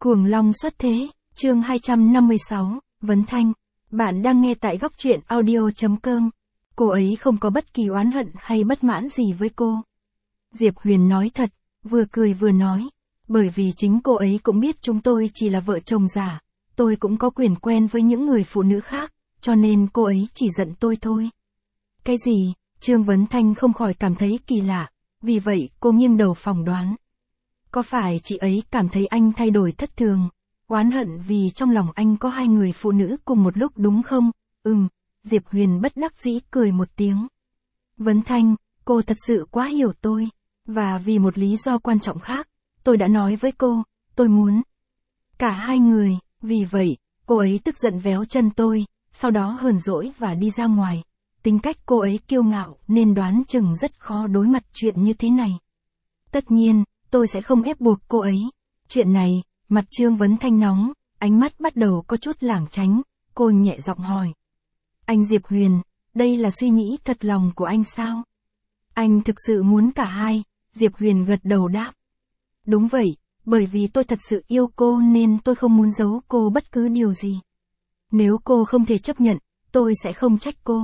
Cuồng long xuất thế, chương 256, Vấn Thanh. Bạn đang nghe tại góc truyện audio.com. Cô ấy không có bất kỳ oán hận hay bất mãn gì với cô. Diệp Huyền nói thật, vừa cười vừa nói. Bởi vì chính cô ấy cũng biết chúng tôi chỉ là vợ chồng giả. Tôi cũng có quyền quen với những người phụ nữ khác, cho nên cô ấy chỉ giận tôi thôi. Cái gì? Trương Vấn Thanh không khỏi cảm thấy kỳ lạ. Vì vậy cô nghiêng đầu phỏng đoán. Có phải chị ấy cảm thấy anh thay đổi thất thường, oán hận vì trong lòng anh có hai người phụ nữ cùng một lúc đúng không? Diệp Huyền bất đắc dĩ cười một tiếng. Vấn Thanh, cô thật sự quá hiểu tôi, và vì một lý do quan trọng khác, tôi đã nói với cô, tôi muốn cả hai người, vì vậy, cô ấy tức giận véo chân tôi, sau đó hờn dỗi và đi ra ngoài. Tính cách cô ấy kiêu ngạo nên đoán chừng rất khó đối mặt chuyện như thế này. Tất nhiên, tôi sẽ không ép buộc cô ấy. Chuyện này, mặt Trương Vấn Thanh nóng, ánh mắt bắt đầu có chút lảng tránh, cô nhẹ giọng hỏi. Anh Diệp Huyền, đây là suy nghĩ thật lòng của anh sao? Anh thực sự muốn cả hai, Diệp Huyền gật đầu đáp. Đúng vậy, bởi vì tôi thật sự yêu cô nên tôi không muốn giấu cô bất cứ điều gì. Nếu cô không thể chấp nhận, tôi sẽ không trách cô.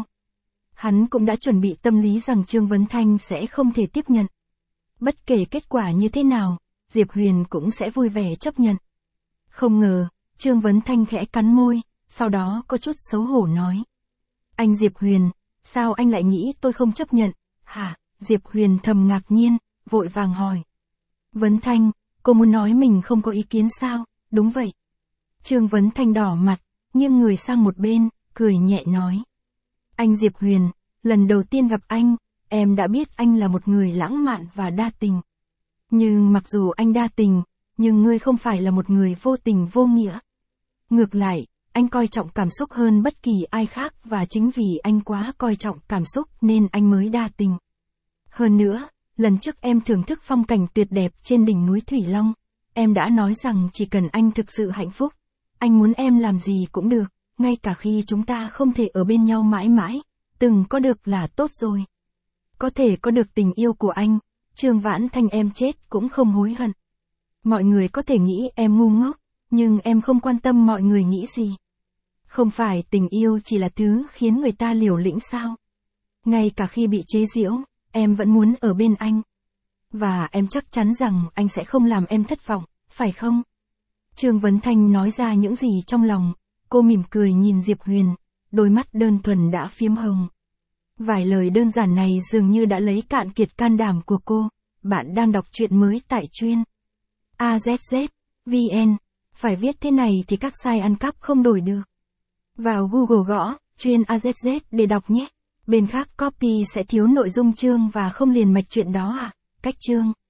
Hắn cũng đã chuẩn bị tâm lý rằng Trương Vấn Thanh sẽ không thể tiếp nhận. Bất kể kết quả như thế nào, Diệp Huyền cũng sẽ vui vẻ chấp nhận. Không ngờ, Trương Vấn Thanh khẽ cắn môi, sau đó có chút xấu hổ nói. Anh Diệp Huyền, sao anh lại nghĩ tôi không chấp nhận, hả? Diệp Huyền thầm ngạc nhiên, vội vàng hỏi. Vấn Thanh, cô muốn nói mình không có ý kiến sao? Đúng vậy. Trương Vấn Thanh đỏ mặt, nghiêng người sang một bên, cười nhẹ nói. Anh Diệp Huyền, lần đầu tiên gặp anh, em đã biết anh là một người lãng mạn và đa tình. Nhưng mặc dù anh đa tình, nhưng ngươi không phải là một người vô tình vô nghĩa. Ngược lại, anh coi trọng cảm xúc hơn bất kỳ ai khác và chính vì anh quá coi trọng cảm xúc nên anh mới đa tình. Hơn nữa, lần trước em thưởng thức phong cảnh tuyệt đẹp trên đỉnh núi Thủy Long, em đã nói rằng chỉ cần anh thực sự hạnh phúc, anh muốn em làm gì cũng được, ngay cả khi chúng ta không thể ở bên nhau mãi mãi, từng có được là tốt rồi. Có thể có được tình yêu của anh, Trương Vãn Thanh em chết cũng không hối hận. Mọi người có thể nghĩ em ngu ngốc, nhưng em không quan tâm mọi người nghĩ gì. Không phải tình yêu chỉ là thứ khiến người ta liều lĩnh sao? Ngay cả khi bị chế giễu, em vẫn muốn ở bên anh. Và em chắc chắn rằng anh sẽ không làm em thất vọng, phải không? Trương Vấn Thanh nói ra những gì trong lòng, cô mỉm cười nhìn Diệp Huyền, đôi mắt đơn thuần đã phiếm hồng. Vài lời đơn giản này dường như đã lấy cạn kiệt can đảm của cô. Bạn đang đọc truyện mới tại truyện AZZ.vn. Phải viết thế này thì các site ăn cắp không đổi được. Vào Google gõ truyện AZZ để đọc nhé. Bên khác copy sẽ thiếu nội dung chương và không liền mạch chuyện đó à? Cách chương